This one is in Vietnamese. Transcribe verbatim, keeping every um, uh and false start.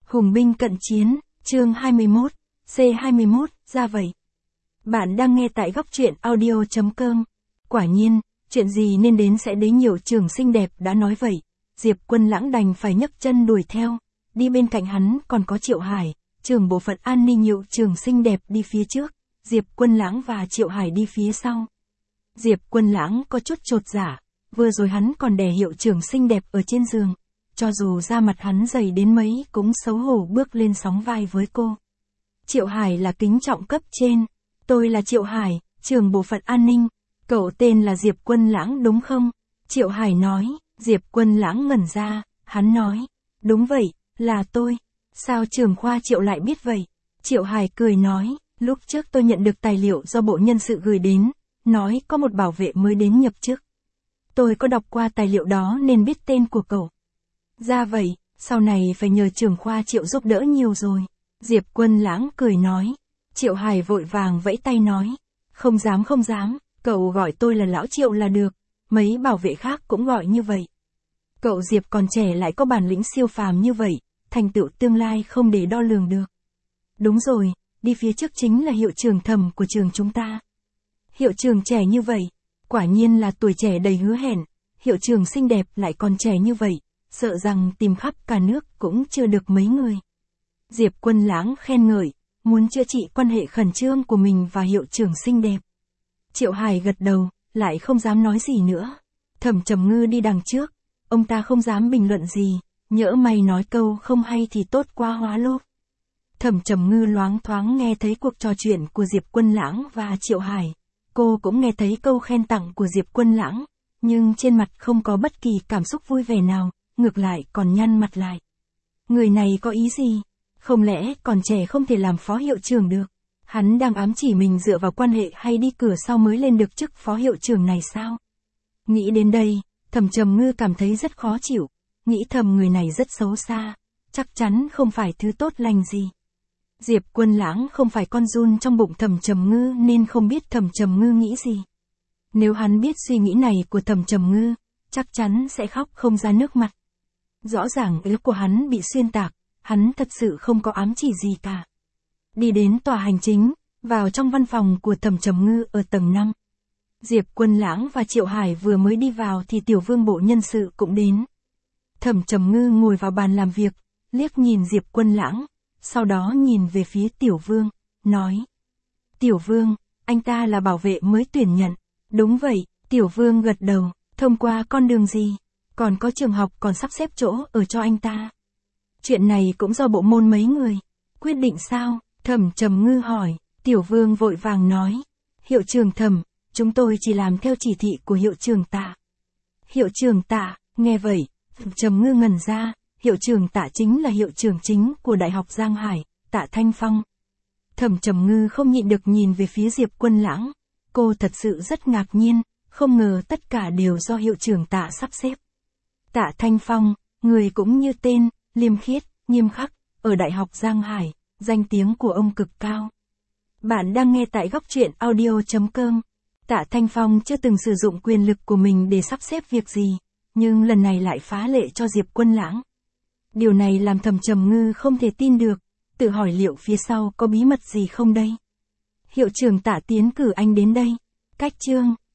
Hùng binh cận chiến, chương hai mươi mốt, C hai mươi mốt, ra vậy. Bạn đang nghe tại góc truyện audio chấm com. Quả nhiên, chuyện gì nên đến sẽ đến, Hiệu trưởng xinh đẹp đã nói vậy. Diệp Quân Lãng đành phải nhấc chân đuổi theo, đi bên cạnh hắn còn có Triệu Hải, trưởng bộ phận an ninh. Hiệu trưởng xinh đẹp đi phía trước, Diệp Quân Lãng và Triệu Hải đi phía sau. Diệp Quân Lãng có chút chột dạ, vừa rồi hắn còn đè hiệu trưởng xinh đẹp ở trên giường. Cho dù da mặt hắn dày đến mấy cũng xấu hổ bước lên sóng vai với cô. Triệu Hải là kính trọng cấp trên. Tôi là Triệu Hải, trưởng bộ phận an ninh. Cậu tên là Diệp Quân Lãng đúng không? Triệu Hải nói. Diệp Quân Lãng ngẩn ra, hắn nói. Đúng vậy, là tôi. Sao trưởng khoa Triệu lại biết vậy? Triệu Hải cười nói. Lúc trước tôi nhận được tài liệu do bộ nhân sự gửi đến, nói có một bảo vệ mới đến nhập chức. Tôi có đọc qua tài liệu đó nên biết tên của cậu. Ra vậy, sau này phải nhờ trưởng khoa Triệu giúp đỡ nhiều rồi. Diệp Quân Lãng cười nói. Triệu Hải vội vàng vẫy tay nói. Không dám không dám, cậu gọi tôi là Lão Triệu là được. Mấy bảo vệ khác cũng gọi như vậy. Cậu Diệp còn trẻ lại có bản lĩnh siêu phàm như vậy, thành tựu tương lai không để đo lường được. Đúng rồi, đi phía trước chính là hiệu trưởng Thẩm của trường chúng ta. Hiệu trưởng trẻ như vậy, quả nhiên là tuổi trẻ đầy hứa hẹn. Hiệu trưởng xinh đẹp lại còn trẻ như vậy, sợ rằng tìm khắp cả nước cũng chưa được mấy người. Diệp Quân Lãng khen ngợi, muốn chữa trị quan hệ khẩn trương của mình và hiệu trưởng xinh đẹp. Triệu Hải gật đầu, lại không dám nói gì nữa. Thẩm Trầm Ngư đi đằng trước, ông ta không dám bình luận gì, nhỡ mày nói câu không hay thì tốt quá hóa lốp. Thẩm Trầm Ngư loáng thoáng nghe thấy cuộc trò chuyện của Diệp Quân Lãng và Triệu Hải. Cô cũng nghe thấy câu khen tặng của Diệp Quân Lãng, nhưng trên mặt không có bất kỳ cảm xúc vui vẻ nào, ngược lại còn nhăn mặt lại. Người này có ý gì? Không lẽ còn trẻ không thể làm phó hiệu trưởng được? Hắn đang ám chỉ mình dựa vào quan hệ hay đi cửa sau mới lên được chức phó hiệu trưởng này sao? Nghĩ đến đây, Thẩm Trầm Ngư cảm thấy rất khó chịu, nghĩ thầm người này rất xấu xa, chắc chắn không phải thứ tốt lành gì. Diệp Quân Lãng không phải con giun trong bụng Thẩm Trầm Ngư nên không biết Thẩm Trầm Ngư nghĩ gì. Nếu hắn biết suy nghĩ này của Thẩm Trầm Ngư, chắc chắn sẽ khóc không ra nước mặt. Rõ ràng ý của hắn bị xuyên tạc, hắn thật sự không có ám chỉ gì cả. Đi đến tòa hành chính, vào trong văn phòng của Thẩm Trầm Ngư ở tầng năm. Diệp Quân Lãng và Triệu Hải vừa mới đi vào thì Tiểu Vương bộ nhân sự cũng đến. Thẩm Trầm Ngư ngồi vào bàn làm việc, liếc nhìn Diệp Quân Lãng, sau đó nhìn về phía Tiểu Vương, nói. Tiểu Vương, anh ta là bảo vệ mới tuyển nhận. Đúng vậy, Tiểu Vương gật đầu. Thông qua con đường gì? Còn có trường học còn sắp xếp chỗ ở cho anh ta. Chuyện này cũng do bộ môn mấy người quyết định sao? Thẩm Trầm Ngư hỏi. Tiểu Vương vội vàng nói. Hiệu trưởng Thẩm, chúng tôi chỉ làm theo chỉ thị của hiệu trưởng Tạ. Hiệu trưởng Tạ, nghe vậy, Thẩm Trầm Ngư ngẩn ra. Hiệu trưởng Tạ chính là hiệu trưởng chính của Đại học Giang Hải, Tạ Thanh Phong. Thẩm Trầm Ngư không nhịn được nhìn về phía Diệp Quân Lãng. Cô thật sự rất ngạc nhiên, không ngờ tất cả đều do hiệu trưởng Tạ sắp xếp. Tạ Thanh Phong, người cũng như tên, liêm khiết, nghiêm khắc, ở Đại học Giang Hải, danh tiếng của ông cực cao. Bạn đang nghe tại góc truyện audio chấm com. Tạ Thanh Phong chưa từng sử dụng quyền lực của mình để sắp xếp việc gì, nhưng lần này lại phá lệ cho Diệp Quân Lãng. Điều này làm Thẩm Trầm Ngư không thể tin được, tự hỏi liệu phía sau có bí mật gì không đây. Hiệu trưởng Tạ tiến cử anh đến đây. Cách chương